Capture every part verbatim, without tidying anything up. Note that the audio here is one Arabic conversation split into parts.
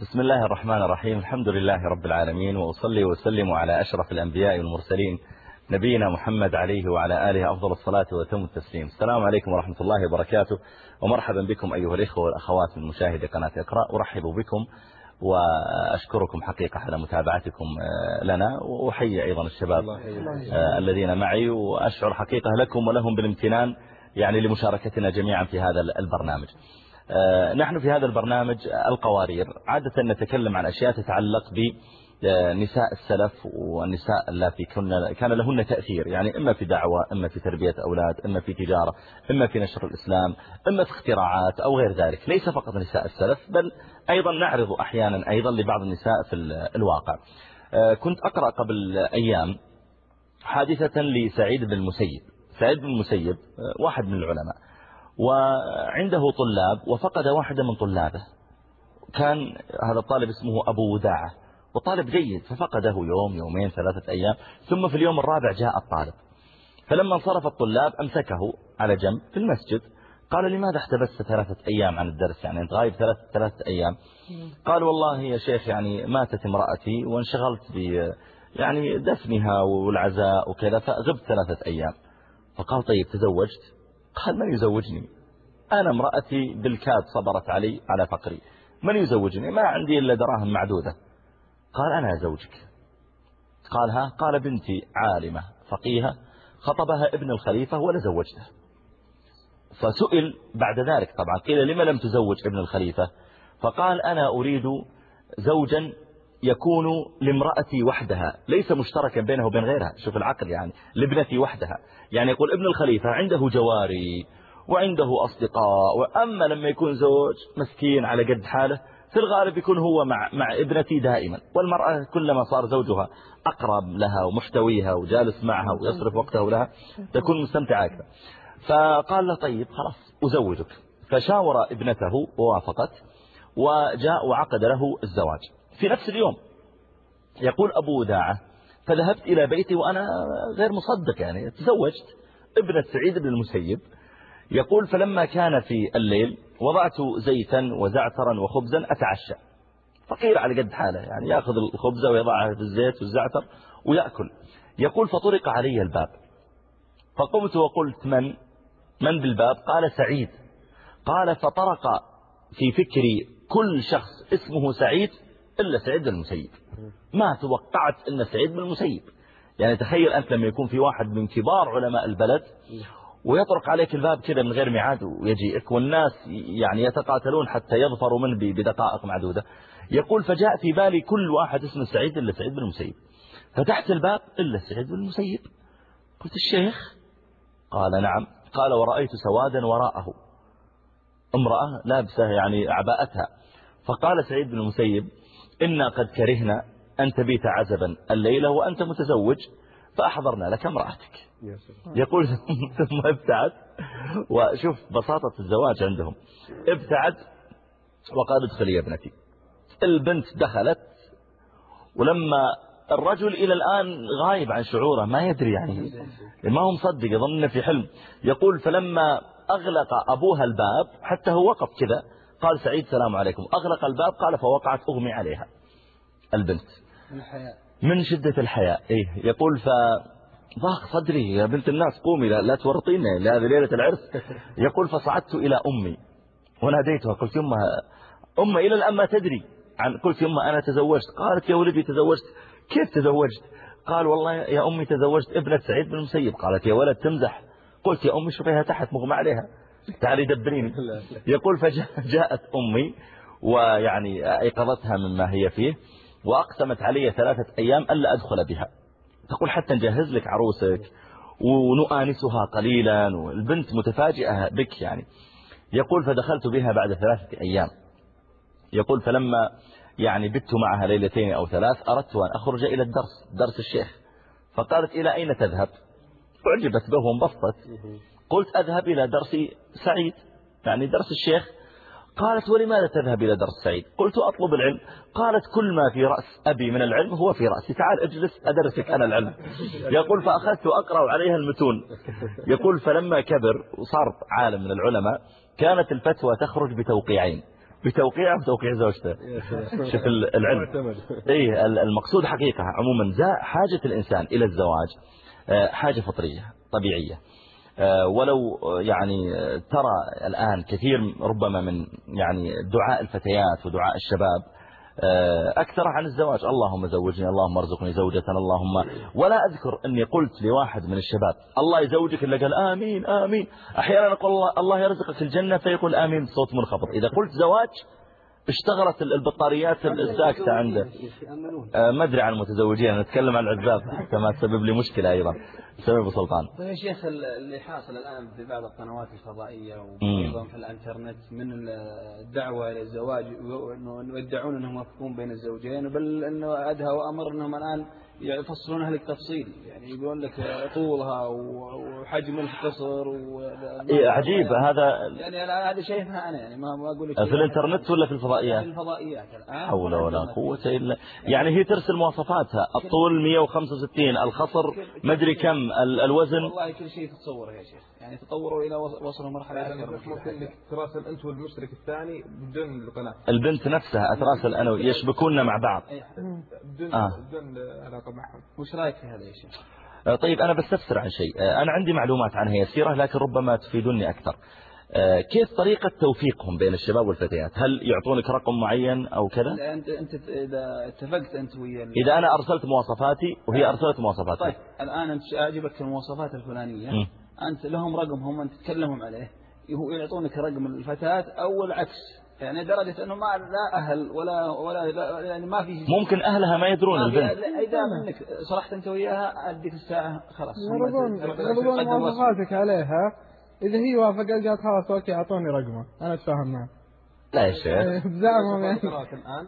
بسم الله الرحمن الرحيم. الحمد لله رب العالمين، وأصلي وسلم على أشرف الأنبياء والمرسلين نبينا محمد عليه وعلى آله أفضل الصلاة وتم التسليم. السلام عليكم ورحمة الله وبركاته، ومرحبا بكم أيها الإخوة والأخوات من مشاهدي قناة اقرأ. أرحب بكم وأشكركم حقيقة على متابعتكم لنا، وأحيي أيضا الشباب الذين معي، وأشعر حقيقة لكم ولهم بالامتنان يعني لمشاركتنا جميعا في هذا البرنامج. نحن في هذا البرنامج القوارير عادة نتكلم عن أشياء تتعلق بنساء السلف والنساء التي كان لهن تأثير، يعني إما في دعوة، إما في تربية أولاد، إما في تجارة، إما في نشر الإسلام، إما في اختراعات أو غير ذلك. ليس فقط نساء السلف، بل أيضا نعرض أحيانا أيضا لبعض النساء في الواقع. كنت أقرأ قبل أيام حادثة لسعيد بن المسيب. سعيد بن المسيب واحد من العلماء، وعنده طلاب، وفقد واحدة من طلابه. كان هذا الطالب اسمه أبو وداعة، وطالب جيد، ففقده يوم يومين ثلاثة أيام، ثم في اليوم الرابع جاء الطالب. فلما انصرف الطلاب أمسكه على جنب في المسجد، قال: لماذا احتبست ثلاثة أيام عن الدرس؟ يعني أنت غايب ثلاثة, ثلاثة أيام. قال: والله يا شيخ، يعني ماتت امرأتي وانشغلت ب يعني دفنها والعزاء وكذا، فغبت ثلاثة أيام. فقال: طيب تزوجت؟ قال: من يزوجني؟ أنا امرأتي بالكاد صبرت علي على فقري، من يزوجني؟ ما عندي إلا دراهم معدودة. قال: أنا زوجك. قال: ها؟ قال: بنتي عالمة فقيهة خطبها ابن الخليفة ولا زوجته. فسئل بعد ذلك، طبعا قيل: لما لم تزوج ابن الخليفة؟ فقال: أنا أريد زوجا يكون لامرأتي وحدها، ليس مشتركا بينه وبين غيرها. شوف العقل، يعني لابنتي وحدها. يعني يقول ابن الخليفة عنده جواري وعنده أصدقاء، وأما لما يكون زوج مسكين على قد حاله، في الغالب يكون هو مع, مع ابنتي دائما، والمرأة كلما صار زوجها أقرب لها ومحتويها وجالس معها ويصرف وقته لها تكون مستمتعة أكثر. فقال له: طيب خلاص أزوجك. فشاور ابنته ووافقت، وجاء وعقد له الزواج في نفس اليوم. يقول أبو وداعة: فذهبت إلى بيتي وأنا غير مصدق، يعني تزوجت ابنة سعيد بن المسيب. يقول: فلما كان في الليل وضعت زيتا وزعترا وخبزا أتعشى. فقير على قد حاله، يعني يأخذ الخبزة ويضعها في الزيت والزعتر ويأكل. يقول: فطرق علي الباب، فقمت وقلت: من من بالباب؟ قال: سعيد. قال: فطرق في فكري كل شخص اسمه سعيد إلا سعيد بن المسيب. ما توقعت أن سعيد بن المسيب، يعني تخيل أنت لما يكون في واحد من كبار علماء البلد ويطرق عليك الباب كذا من غير ميعاد ويجيئك، والناس يعني يتقاتلون حتى يظفروا منه بدقائق معدودة. يقول: فجاء في بالي كل واحد اسمه سعيد إلا سعيد بن المسيب. فتحت الباب إلا سعيد بن المسيب. قلت: الشيخ؟ قال: نعم. قال: ورأيت سوادا وراءه، امرأة لابسة يعني عباءتها. فقال سعيد بن المسيب: إنا قد كرهنا أن تبيت عزبا الليلة وأنت متزوج، فأحضرنا لك امرأتك. يقول: ثم ابتعد. وشوف بساطة الزواج عندهم، ابتعد وقال: ادخلي يا ابنتي. البنت دخلت، ولما الرجل إلى الآن غايب عن شعوره، ما يدري، يعني ما هو مصدق، يظن في حلم. يقول: فلما أغلق أبوها الباب حتى هو وقف كذا، قال سعيد: السلام عليكم. أغلق الباب، قال: فوقعت أغمي عليها البنت من شدة الحياء. إيه؟ يقول: فضاق صدري، يا بنت الناس قومي، لا, لا تورطيني لهذه ليلة العرس. يقول: فصعدت إلى أمي وناديتها، قلت: يما أمي إلى الآن ما تدري عن. قلت: يما أنا تزوجت. قالت: يا ولدي تزوجت؟ كيف تزوجت؟ قال: والله يا أمي تزوجت ابنة سعيد بن المسيب. قالت: يا ولد تمزح. قلت: يا أمي شوفيها تحت مغمى عليها، تعالي دبريني. يقول: فجاءت أمي ويعني أيقظتها مما هي فيه، وأقسمت علي ثلاثة أيام ألا أدخل بها. تقول: حتى نجهز لك عروسك ونؤانسها قليلا، والبنت متفاجئة بك يعني. يقول: فدخلت بها بعد ثلاثة أيام. يقول: فلما يعني بت معها ليلتين أو ثلاث، أردت أن أخرج إلى الدرس، درس الشيخ. فقالت: إلى أين تذهب؟ أعجبت به وانبسطت. قلت: أذهب إلى درس سعيد، يعني درس الشيخ. قالت: ولماذا تذهب إلى درس سعيد؟ قلت: أطلب العلم. قالت: كل ما في رأس أبي من العلم هو في رأسي، تعال اجلس أدرسك أنا العلم. يقول: فأخذت أقرأ عليها المتون. يقول: فلما كبر وصار عالم من العلماء، كانت الفتوى تخرج بتوقيعين، بتوقيع بتوقيع زوجته. شوف العلم. إيه المقصود حقيقة عموما حاجة الإنسان إلى الزواج حاجة فطرية طبيعية. ولو يعني ترى الآن كثير ربما من يعني دعاء الفتيات ودعاء الشباب أكثر عن الزواج، اللهم زوجني، اللهم ارزقني زوجة، اللهم، ولا أذكر أني قلت لواحد من الشباب الله يزوجك إلا قال آمين آمين. أحيانا أقول الله, الله يرزقك الجنة فيقول آمين بصوت منخفض. إذا قلت زواج اشتغلت البطاريات الساكتة عنده. ما أدري عن المتزوجين، نتكلم عن العذاب حتى ما تسبب لي مشكلة أيضا. سبب سلطان. طيب يا شيخ اللي حاصل الآن في بعض القنوات الفضائية وأيضا في الانترنت من الدعوة إلى الزواج، وأنه يدعون أنهم يوفقون بين الزوجين، بل أنه أدهى وأمر أنهم الآن يفصلونها لك تفصيل، يعني يقول لك طولها وحجم القصر و... عجيب يعني هذا. يعني هذا شايفها أنا، يعني ما أقول لك في الانترنت ولا في الفضائيات؟ في الفضائيات الآن. حول ولا قوة إلا يعني هي ترسل مواصفاتها، الطول مئة وخمسة وستين، الخصر مدري كم، الوزن. والله كل شيء تتصوره يا شيخ، يعني تطوروا إلى وصلوا مرحلة أكثر. ممكن إنك تراسل أنت والمشترك الثاني بدون القناة. البنت نفسها أتراسل أنا يشبكوننا مع بعض بدون آه. بدون علاقة معهم. وش رأيك في هذا يا شيخ؟ طيب أنا بستفسر عن شيء، أنا عندي معلومات عنها يسيرة لكن ربما تفيدني أكثر. كيف طريقة توفيقهم بين الشباب والفتيات؟ هل يعطونك رقم معين أو كذا؟ أنت أنت إذا اتفقت أنت ويا إذا أنا أرسلت مواصفاتي وهي أرسلت مواصفاتها. طيب الآن أنت أعجبك المواصفات الفلانية، م. أنت لهم رقمهم أنت تتكلمهم عليه، يعطونك رقم الفتاة أو العكس، يعني درجة أنه ما لا أهل ولا ولا يعني ما في. ممكن أهلها ما يدرون ما البنت. إذا منك صرحت أنت وياها أديك الساعة خلاص. يرضون يرضون مواصفاتك عليها، إذا هي وافقت قالت خلاص أوكي أعطوني رقمه أنا أتفاهم معه. لا يا شيخ. بزعمهم يعني. الآن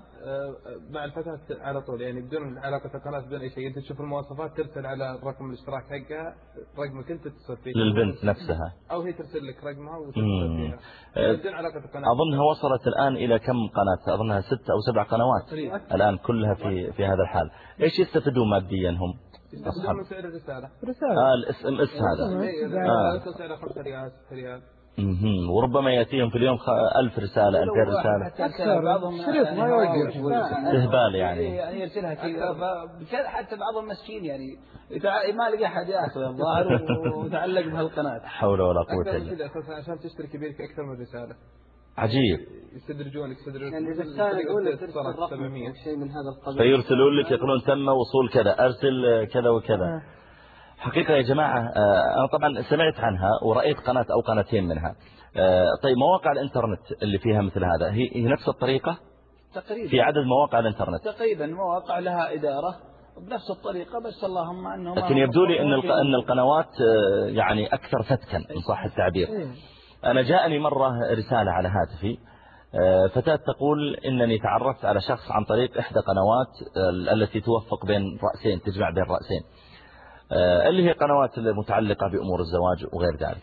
مع الفتاة على طول يعني بدون علاقة القناة بدون أي شيء، أنت تشوف المواصفات ترسل على رقم الاشتراك حقها رقمك أنت تتصل فيه. للبنت نفسها. أو هي ترسل لك رقمها وتتصل فيها. بدون علاقة القناة. أظنها وصلت الآن إلى كم قناة؟ أظنها ست أو سبع قنوات الآن كلها في في هذا الحال. إيش يستفيدون ماديا هم؟ أصحاب سعر الرسالة. رسالة. آه الاس ام اس هذا. آه. سعره خمسة ريال ستة ريال. امم وربما يأتيهم في اليوم ألف رسالة ألفين رسالة. أكثر بعضهم شريط ما يوقف. استهبال يعني. يعني يرسلها كذا، حتى بعضهم مسكين يعني ما لقى أحد يأخذ الظاهر وتعلق بهالقناة. حول ولا قوة إلا بالله. أساسا عشان تشترك يبيلك أكثر من رسالة. عجيب. يستدرجونك يستدرجونك. يعني الرسالة الأولى ترسل رقم شيء من هذا القبيل. فيرسلون لك يقولون تم وصول كذا، أرسل كذا وكذا. حقيقة يا جماعة أنا طبعا سمعت عنها ورأيت قناة أو قناتين منها. طيب مواقع الإنترنت اللي فيها مثل هذا هي نفس الطريقة؟ تقريبا. في عدد مواقع الإنترنت تقريبا مواقع لها إدارة بنفس الطريقة، بس اللهم أنه لكن يبدو لي أن أن القنوات يعني أكثر فتكا إن صح التعبير. أنا جاءني مرة رسالة على هاتفي فتاة تقول إنني تعرفت على شخص عن طريق إحدى قنوات التي توفق بين رأسين، تجمع بين رأسين، اللي هي قنوات المتعلقة بأمور الزواج وغير ذلك.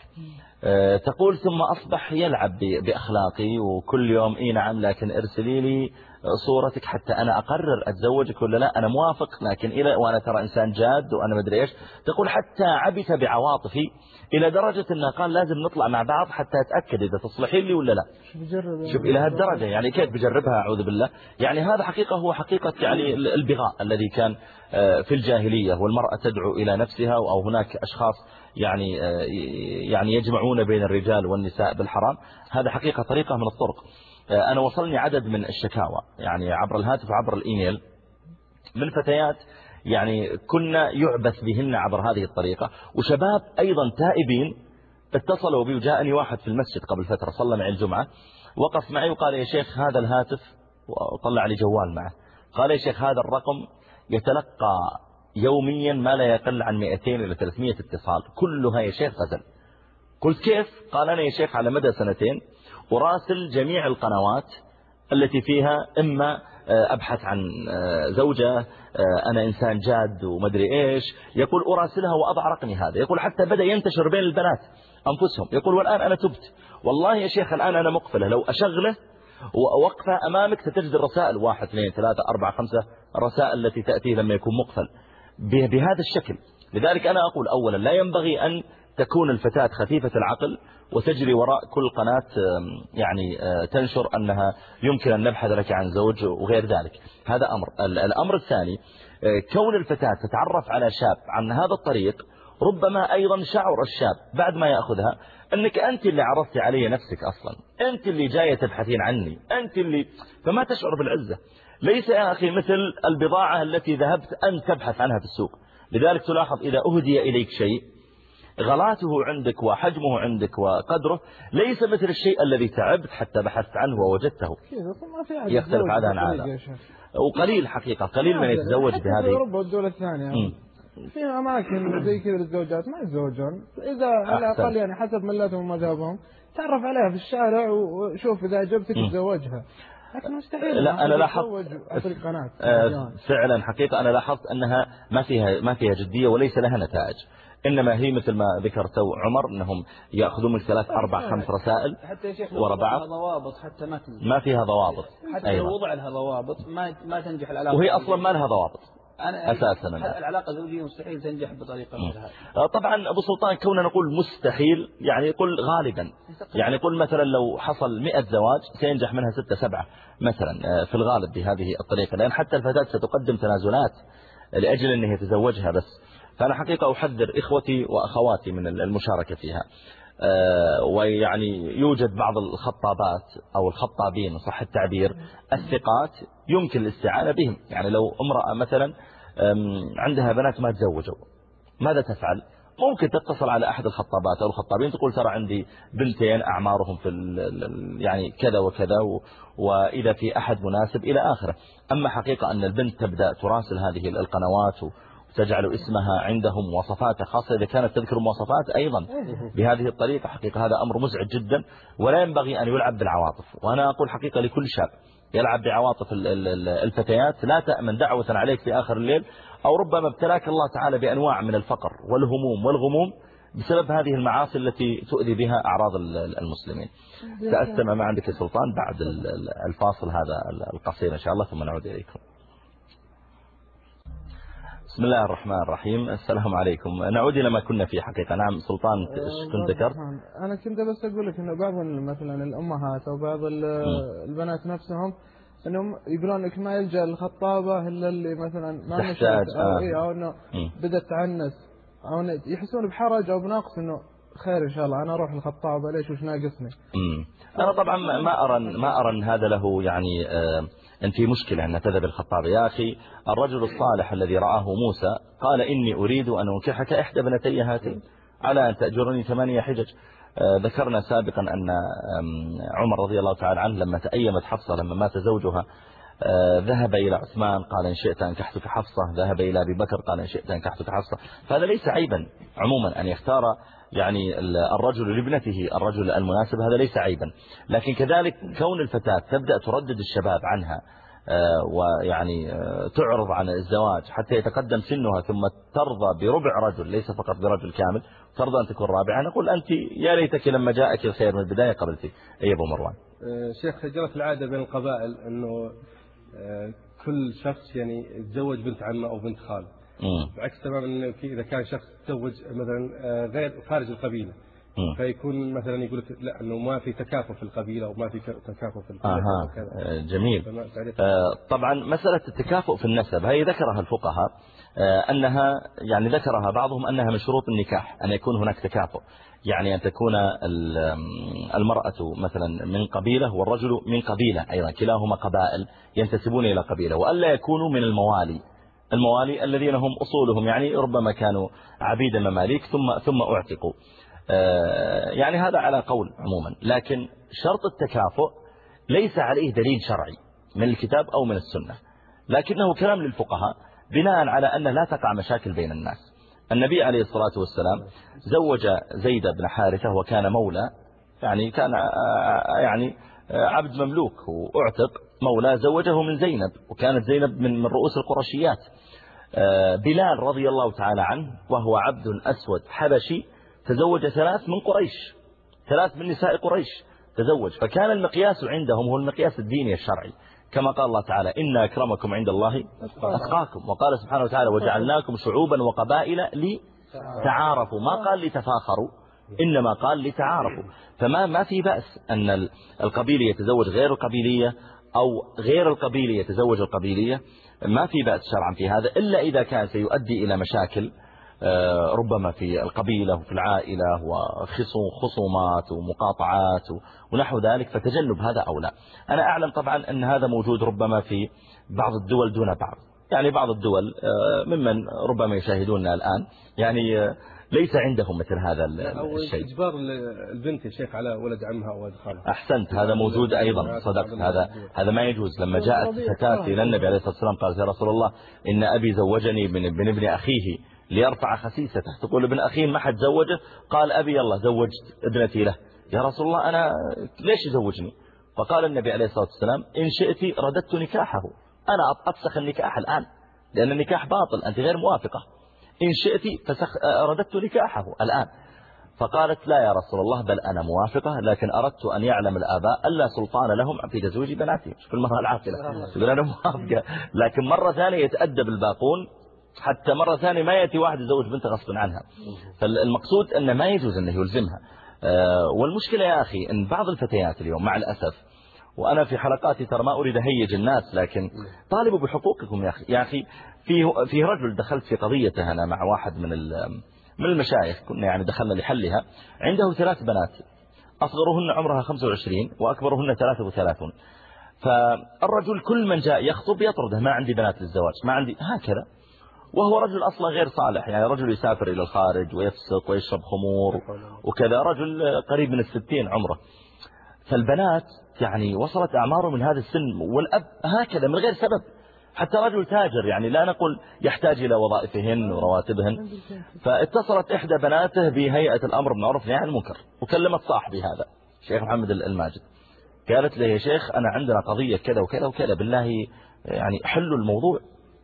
تقول ثم أصبح يلعب بأخلاقي وكل يوم إيه نعم لكن ارسلي لي صورتك حتى أنا أقرر أتزوجك ولا لا، أنا موافق لكن إلى وأنا ترى إنسان جاد وأنا مدري إيش. تقول حتى عبث بعواطفي إلى درجة أنه قال لازم نطلع مع بعض حتى أتأكد إذا تصلحين لي ولا لا. شوف إلى هالدرجة يعني كيف بجربها أعوذ بالله. يعني هذا حقيقة هو حقيقة يعني البغاء الذي كان في الجاهلية، والمرأة تدعو إلى نفسها أو هناك أشخاص يعني يعني يجمعون بين الرجال والنساء بالحرام. هذا حقيقة طريقة من الطرق. أنا وصلني عدد من الشكاوى يعني عبر الهاتف وعبر الإيميل من فتيات يعني كنا يعبث بهن عبر هذه الطريقة، وشباب أيضا تائبين اتصلوا بي. وجاءني واحد في المسجد قبل فترة صلى معي الجمعة، وقف معي وقال يا شيخ هذا الهاتف، وطلع لي جوال معه، قال يا شيخ هذا الرقم يتلقى يوميا ما لا يقل عن مئتين إلى ثلاثمئة اتصال كلها يا شيخ غزل. قلت كيف؟ قال أنا يا شيخ على مدى سنتين أراسل جميع القنوات التي فيها إما أبحث عن زوجة، أنا إنسان جاد ومدري إيش، يقول أراسلها وأضع رقمي هذا. يقول حتى بدأ ينتشر بين البنات أنفسهم. يقول والآن أنا تبت والله يا شيخ، الآن أنا مقفلة لو أشغله ووقفة أمامك ستجد الرسائل واحد اثنين ثلاثة أربعة خمسة الرسائل التي تأتي لما يكون مقفل بهذا الشكل. لذلك أنا أقول أولا لا ينبغي أن تكون الفتاة خفيفة العقل وتجري وراء كل قناة يعني تنشر أنها يمكن أن نبحث لك عن زوج وغير ذلك. هذا أمر. الأمر الثاني كون الفتاة تتعرف على شاب عن هذا الطريق، ربما أيضا شعر الشاب بعد ما يأخذها أنك أنت اللي عرضتي علي نفسك أصلا، أنت اللي جاية تبحثين عني، أنت اللي، فما تشعر بالعزة. ليس يا أخي مثل البضاعة التي ذهبت أن تبحث عنها في السوق. لذلك تلاحظ إذا أهدي إليك شيء غلاته عندك وحجمه عندك وقدره ليس مثل الشيء الذي تعبت حتى بحثت عنه ووجدته، يختلف هذا عن هذا. وقليل حقيقة قليل من يتزوج بهذه. في أوروبا والدول الثانية في أماكن زي كذا الزوجات ما يتزوجون، إذا على الأقل يعني حسب ملاتهم ومذهبهم تعرف عليها في الشارع وشوف إذا عجبتك تزوجها. لكن مستحيل. لا أنا لاحظت فعلا حقيقة أنا لاحظت أنها ما فيها ما فيها جدية وليس لها نتائج، إنما هي مثل ما ذكر تو عمر أنهم يأخذون من ثلاث أربع خمس رسائل ورا بعض، ضوابط حتى ما تنجح. ما فيها ضوابط حتى أيوة. لو وضع لها ضوابط ما ما تنجح العلاقة، وهي أصلا ما لها ضوابط أساسا. العلاقة الزوجية مستحيل تنجح بطريقة مثل هذه. طبعا أبو سلطان كوننا نقول مستحيل يعني يقول غالبا، يعني يقول مثلا لو حصل مئة زواج سينجح منها ستة سبعة مثلا في الغالب بهذه الطريقة، لأن حتى الفتاة ستقدم تنازلات لأجل أنه يتزوجها بس. فأنا حقيقة أحذر إخوتي وأخواتي من المشاركة فيها. ويعني يوجد بعض الخطابات أو الخطابين صح التعبير الثقات يمكن الاستعانة بهم. يعني لو امرأة مثلا عندها بنات ما تزوجوا ماذا تفعل؟ ممكن تتصل على أحد الخطابات أو الخطابين تقول ترى عندي بنتين أعمارهم في يعني كذا وكذا وإذا في أحد مناسب إلى آخره. أما حقيقة أن البنت تبدأ تراسل هذه القنوات تجعل اسمها عندهم مواصفات خاصة إذا كانت تذكر مواصفات أيضا بهذه الطريقة، حقيقة هذا أمر مزعج جدا ولا ينبغي أن يلعب بالعواطف. وأنا أقول حقيقة لكل شاب يلعب بعواطف الفتيات لا تأمن دعوة عليك في آخر الليل، أو ربما ابتلاك الله تعالى بأنواع من الفقر والهموم والغموم بسبب هذه المعاصي التي تؤذي بها أعراض المسلمين. سأستمع ما عندك يا سلطان بعد الفاصل هذا القصير إن شاء الله ثم نعود إليكم. بسم الله الرحمن الرحيم. السلام عليكم. نعود إلى ما كنا فيه حقيقة. نعم سلطان ايش كنت ذكرت؟ أنا كنت بس أقول لك إنه بعض مثلا الأمهات أو بعض البنات نفسهم إنهم يقولون لك ما يلجأ الخطابة إلا اللي مثلا ما تحتاج أو, آه. إيه أو إنه بدأت تعنس أو يحسون بحرج أو بنقص إنه خير إن شاء الله أنا أروح الخطابة ليش وش ناقصني. أنا طبعا ما أرى ما أرى أن هذا له يعني آه أن في مشكلة أن تذهب الخطابة. يا أخي الرجل الصالح الذي رآه موسى قال إني أريد أن أنكحك إحدى بنتي هاتين على أن تأجرني ثمانية حجج. آه ذكرنا سابقا أن عمر رضي الله تعالى عنه لما تأيمت حفصة لما مات زوجها آه ذهب إلى عثمان قال إن شئت أنكحتك حفصة، ذهب إلى أبي بكر قال إن شئت أنكحتك حفصة. فهذا ليس عيبا عموما أن يختار يعني الرجل لابنته الرجل المناسب، هذا ليس عيبا. لكن كذلك كون الفتاة تبدأ تردد الشباب عنها ويعني تعرض عن الزواج حتى يتقدم سنها ثم ترضى بربع رجل ليس فقط برجل كامل، ترضى أن تكون رابعة. نقول أنت يا ليتك لما جاءك الخير من البداية قبلتي. أي أبو مروان. شيخ جرت العادة بين القبائل أنه كل شخص يعني يتزوج بنت عمه أو بنت خاله، بعكس تماما انه إذا كان شخص تزوج مثلا غير خارج القبيلة م. فيكون مثلا يقول لا انه ما في تكافؤ في القبيلة وما في تكافؤ في القبيلة. آه جميل. آه طبعا مسألة التكافؤ في النسب هي ذكرها الفقهاء آه أنها يعني ذكرها بعضهم أنها من شروط النكاح أن يكون هناك تكافؤ، يعني أن تكون المرأة مثلا من قبيلة والرجل من قبيلة أيضا، كلاهما قبائل ينتسبون إلى قبيلة، وألا يكونوا من الموالي الموالي الذين هم أصولهم يعني ربما كانوا عبيد مماليك ثم ثم اعتقوا. يعني هذا على قول عموما، لكن شرط التكافؤ ليس عليه دليل شرعي من الكتاب أو من السنة، لكنه كلام للفقهاء بناء على أن لا تقع مشاكل بين الناس. النبي عليه الصلاة والسلام زوج زيد بن حارثة وكان مولى، يعني كان يعني عبد مملوك واعتق مولى، زوجه من زينب وكانت زينب من من رؤوس القرشيات. بلال رضي الله تعالى عنه وهو عبد أسود حبشي تزوج ثلاث من قريش، ثلاث من نساء قريش تزوج، فكان المقياس عندهم هو المقياس الديني الشرعي، كما قال الله تعالى إن أكرمكم عند الله أتقاكم، وقال سبحانه وتعالى وجعلناكم شعوبا وقبائل تعارفوا، ما قال لتفاخروا إنما قال لتعارفوا. فما ما في بأس أن القبيلة يتزوج غير القبيلية أو غير القبيلة يتزوج القبيلية، ما في بأس شرعا في هذا، إلا إذا كان سيؤدي إلى مشاكل ربما في القبيلة وفي العائلة وخصومات ومقاطعات ونحو ذلك، فتجنب هذا أولى. أنا أعلم طبعا أن هذا موجود ربما في بعض الدول دون بعض، يعني بعض الدول ممن ربما يشاهدوننا الآن يعني ليس عندهم مثل هذا الشيء. إجبار البنت يا شيخ على ولد عمها أو ولد خالها. أحسنت، هذا موجود أيضا، صدقت، هذا هذا ما يجوز. لما جاءت فتاة إلى النبي عليه الصلاة والسلام قالت: يا رسول الله إن أبي زوجني من ابن أخيه ليرفع خسيسته. تقول ابن أخيه ما حد زوجه، قال أبي يلا زوجت ابنتي له. يا رسول الله أنا ليش يزوجني؟ فقال النبي عليه الصلاة والسلام: إن شئت رددت نكاحه، أنا أفسخ النكاح الآن لأن النكاح باطل، أنت غير موافقة. إن شئت فسخ رددت نكاحه الآن. فقالت: لا يا رسول الله بل أنا موافقة، لكن أردت أن يعلم الآباء ألا سلطان لهم في تزويج بناتهم. في المرأة العاقلة تقول أنا موافقة، لكن مرة ثانية يتأدب الباقون، حتى مرة ثانية ما يأتي واحد يزوج بنته غصب عنها. فالمقصود أنه ما يجوز أنه يلزمها. والمشكلة يا أخي أن بعض الفتيات اليوم مع الأسف، وأنا في حلقاتي ترى ما أريد أهيج الناس، لكن طالبوا بحقوقكم يا أخي. يا أخي في في رجل دخلت في قضيته أنا مع واحد من من المشايخ، كنا يعني دخلنا لحلها. عنده ثلاث بنات، أصغرهن عمرها خمسة وعشرين وأكبرهن ثلاثة وثلاثون. فالرجل كل من جاء يخطب يطرده: ما عندي بنات للزواج، ما عندي، هكذا. وهو رجل أصلا غير صالح، يعني رجل يسافر إلى الخارج ويفسق ويشرب خمور وكذا، رجل قريب من الستين عمره. فالبنات يعني وصلت أعماره من هذا السن، والأب هكذا من غير سبب. حتى رجل تاجر، يعني لا نقول يحتاج إلى وظائفهن ورواتبهن. فاتصلت إحدى بناته بهيئة الأمر بالمعروف والنهي عن المنكر، وكلمت صاحبي هذا شيخ محمد الماجد، قالت له: يا شيخ أنا عندنا قضية كذا وكذا وكذا، بالله يعني حلوا الموضوع.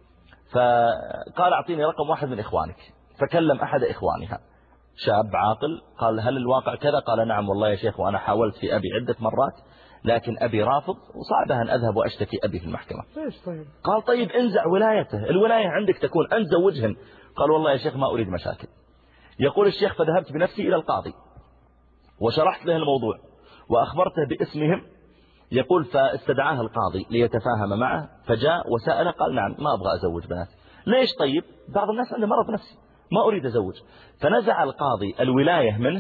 فقال: أعطيني رقم واحد من إخوانك. فكلم أحد إخوانها شاب عاقل، قال: هل الواقع كذا؟ قال: نعم والله يا شيخ، وأنا حاولت في أبي عدة مرات لكن أبي رافض، وصعبها أن أذهب وأشتكي أبي في المحكمة. طيب. قال: طيب انزع ولايته، الولاية عندك تكون أنت زوجهن. قال: والله يا شيخ ما أريد مشاكل. يقول الشيخ: فذهبت بنفسي إلى القاضي وشرحت له الموضوع وأخبرته باسمهم. يقول: فاستدعاه القاضي ليتفاهم معه، فجاء وسأله، قال: نعم ما أبغى أزوج بنات. ليش؟ طيب بعض الناس عنده مرض نفسي، ما أريد أزوج. فنزع القاضي الولاية منه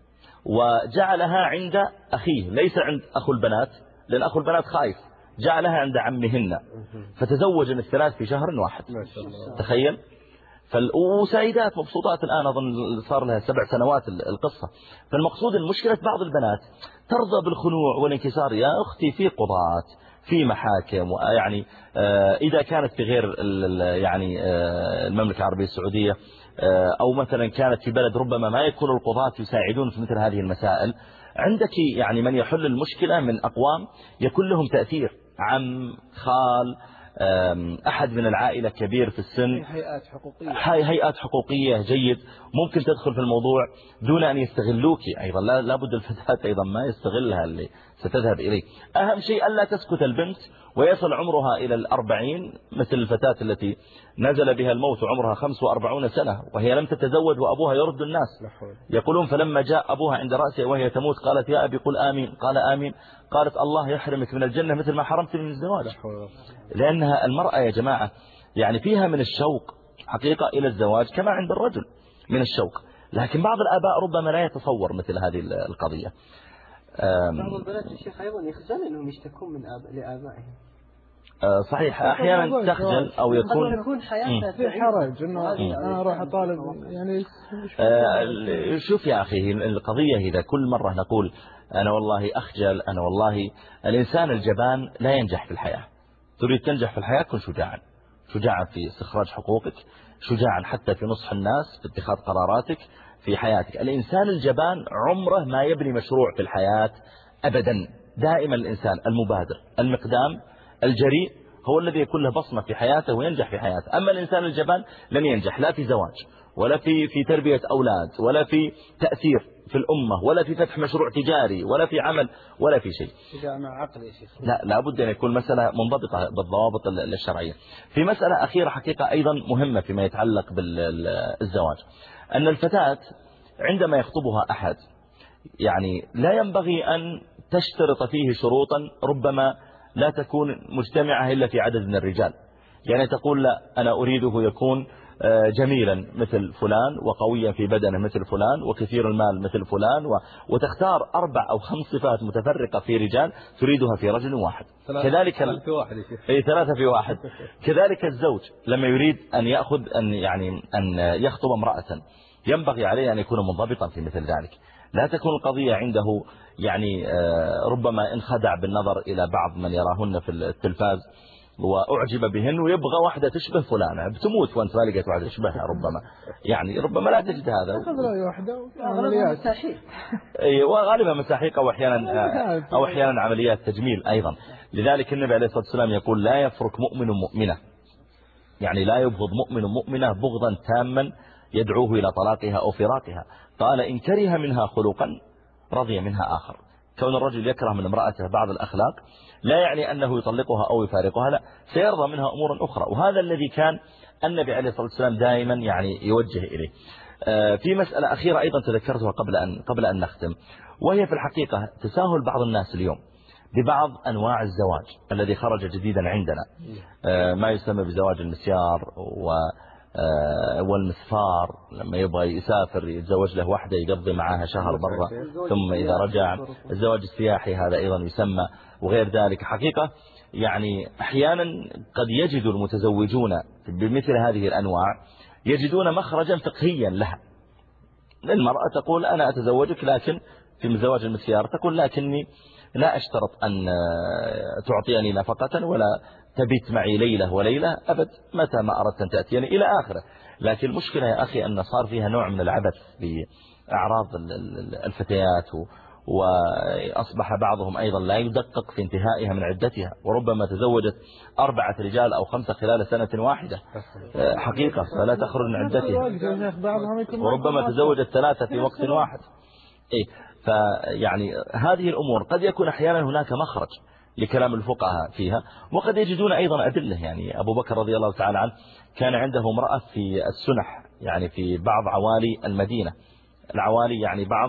وجعلها عند أخيه، ليس عند أخو البنات، لأن أخو البنات خايف، جعلها عند عمهن. فتزوجن الثلاث في شهر واحد. تخيل. وسعيدات مبسوطات الآن، أظن صار لها سبع سنوات القصة. فالمقصود المشكلة بعض البنات ترضى بالخنوع والانكسار. يا أختي في قضاة، في محاكم، ويعني إذا كانت في غير يعني المملكة العربية السعودية، أو مثلا كانت في بلد ربما ما يكون القضاة يساعدون في مثل هذه المسائل، عندك يعني من يحل المشكلة من أقوام يكون لهم تأثير، عم، خال، أحد من العائلة كبير في السن، هيئات حقوقية هيئات حقوقية جيد، ممكن تدخل في الموضوع دون أن يستغلوك. أيضا لا لابد الفتاة أيضا ما يستغلها اللي ستذهب إليه. أهم شيء ألا تسكت البنت ويصل عمرها إلى الأربعين، مثل الفتاة التي نزل بها الموت عمرها خمس وأربعون سنة وهي لم تتزوج وأبوها يرد الناس. يقولون: فلما جاء أبوها عند رأسه وهي تموت قالت: يا أبي قل آمين. قال: آمين. قالت: الله يحرمك من الجنة مثل ما حرمتني من الزواج. لأنها المرأة يا جماعة يعني فيها من الشوق حقيقة إلى الزواج كما عند الرجل من الشوق، لكن بعض الآباء ربما لا يتصور مثل هذه القضية. بعض البنات الشيخ أيضا يخجل أنهم يشتكون من آب... لآبائهم. صحيح، أحيانا تخجل أو يكون يكون حياتها في حرج إنه أنا أروح أطالب يعني. شوف يا أخي، القضية إذا كل مرة نقول أنا والله أخجل، أنا والله، الإنسان الجبان لا ينجح في الحياة. تريد تنجح في الحياة كن شجاعا، شجاعا في استخراج حقوقك، شجاعا حتى في نصح الناس، في اتخاذ قراراتك في حياتك. الإنسان الجبان عمره ما يبني مشروع في الحياة أبدا. دائما الإنسان المبادر المقدام الجريء هو الذي يكون له بصمة في حياته وينجح في حياته. أما الإنسان الجبان لن ينجح لا في زواج ولا في في تربية أولاد ولا في تأثير في الأمة ولا في فتح مشروع تجاري ولا في عمل ولا في شيء. إذا مع عقل يا شيخ. لا لابد أن يكون مسألة منضبطة بالضوابط الشرعية. في مسألة أخيرة حقيقة أيضا مهمة فيما يتعلق بالزواج، أن الفتاة عندما يخطبها أحد يعني لا ينبغي أن تشترط فيه شروطا ربما لا تكون مجتمعة إلا في عدد من الرجال. يعني تقول لا أنا أريده يكون جميلا مثل فلان وقويا في بدنه مثل فلان وكثير المال مثل فلان و... وتختار أربع أو خمس صفات متفرقة في رجال تريدها في رجل واحد. كذلك ال... في واحد أي ثلاثة في واحد. كذلك الزوج لما يريد أن يأخذ أن يعني أن يخطب امرأة ينبغي عليه أن يكون منضبطا في مثل ذلك. لا تكون القضية عنده يعني ربما انخدع بالنظر إلى بعض من يراهن في التلفاز وأعجب بهن ويبغى واحدة تشبه فلانة، بتموت وانت ما لقيت واحدة تشبهها ربما يعني ربما لا تجد هذا. أخذ رأي واحدة عمليات مساحيق. وغالبا مساحيق أو أحيانا أو أحيانا عمليات تجميل أيضا. لذلك النبي عليه الصلاة والسلام يقول لا يفرق مؤمن مؤمنة، يعني لا يبغض مؤمن مؤمنة بغضا تاما يدعوه إلى طلاقها أو فراقها. قال إن كره منها خلقا رضي منها آخر. كون الرجل يكره من امرأته بعض الأخلاق لا يعني أنه يطلقها أو يفارقها، لا، سيرضى منها أمور أخرى. وهذا الذي كان النبي عليه الصلاة والسلام دائما يعني يوجه إليه. في مسألة أخيرة أيضا تذكرتها قبل أن قبل أن نختم، وهي في الحقيقة تساهل بعض الناس اليوم ببعض أنواع الزواج الذي خرج جديدا عندنا، ما يسمى بزواج المسيار و والمسفار، لما يبغى يسافر يتزوج له واحدة يقضي معها شهر برا ثم إذا رجع. الزواج السياحي هذا أيضا يسمى، وغير ذلك. حقيقة يعني أحيانا قد يجد المتزوجون بمثل هذه الأنواع يجدون مخرجا فقهيا لها. المرأة تقول أنا أتزوجك، لكن في زواج المسيار تقول لكني لا أشترط أن تعطيني نفقة ولا تبيت معي ليلة وليلة أبد، متى ما أردت أن تأتيني إلى آخره. لكن المشكلة يا أخي أن صار فيها نوع من العبث بأعراض الفتيات، وأصبح بعضهم أيضا لا يدقق في انتهائها من عدتها، وربما تزوجت أربعة رجال أو خمسة خلال سنة واحدة حقيقة فلا تخرج من عدتها، وربما تزوجت ثلاثة في وقت واحد. إيه فيعني هذه الأمور قد يكون أحيانا هناك مخرج لكلام الفقهاء فيها، وقد يجدون أيضا أدلة. يعني أبو بكر رضي الله تعالى عنه كان عنده امرأة في السنح، يعني في بعض عوالي المدينة. العوالي يعني بعض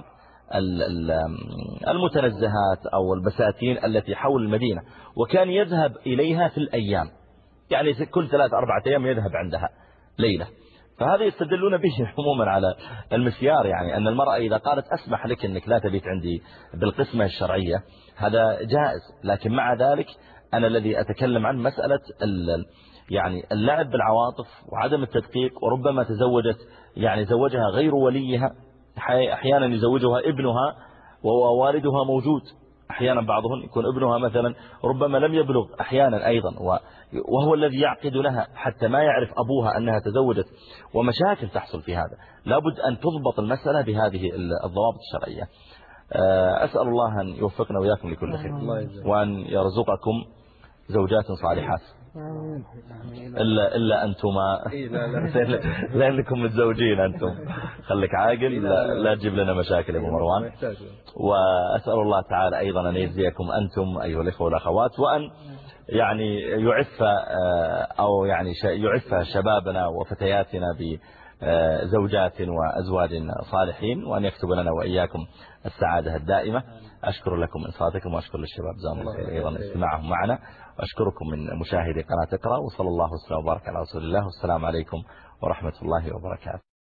المتنزهات أو البساتين التي حول المدينة، وكان يذهب إليها في الأيام، يعني كل ثلاث أربعة أيام يذهب عندها ليلة. فهذا يستدلون به عموما على المسيار، يعني أن المرأة إذا قالت أسمح لك أنك لا تبيت عندي بالقسمة الشرعية هذا جائز. لكن مع ذلك أنا الذي أتكلم عن مسألة يعني اللعب بالعواطف وعدم التدقيق، وربما تزوجت يعني زوجها غير وليها، أحيانا يزوجها ابنها ووالدها موجود، أحيانا بعضهم يكون ابنها مثلا ربما لم يبلغ أحيانا أيضا، وهو الذي يعقد لها حتى ما يعرف أبوها أنها تزوجت، ومشاكل تحصل في هذا. لابد أن تضبط المسألة بهذه الضوابط الشرعية. أسأل الله أن يوفقنا وإياكم لكل خير، وأن يرزقكم زوجات صالحات. إلا, إلا أنتما لأنكم متزوجين أنتم، خليك عاقل لا, لا تجيب لنا مشاكل يا أبو مروان. وأسأل الله تعالى أيضا أن يجزيكم أنتم أيها الإخوة والأخوات، وأن يعني يعف أو يعني يعف شبابنا وفتياتنا بزوجات وأزواج صالحين، وأن يكتب لنا وإياكم السعادة الدائمة. أشكر لكم إنصاتكم، وأشكر للشباب جزاهم الله خير أيضا استماعهم معنا، وأشكركم من مشاهدي قناة اقرأ، وصلى الله وسلم وبارك على رسول الله، والسلام عليكم ورحمة الله وبركاته.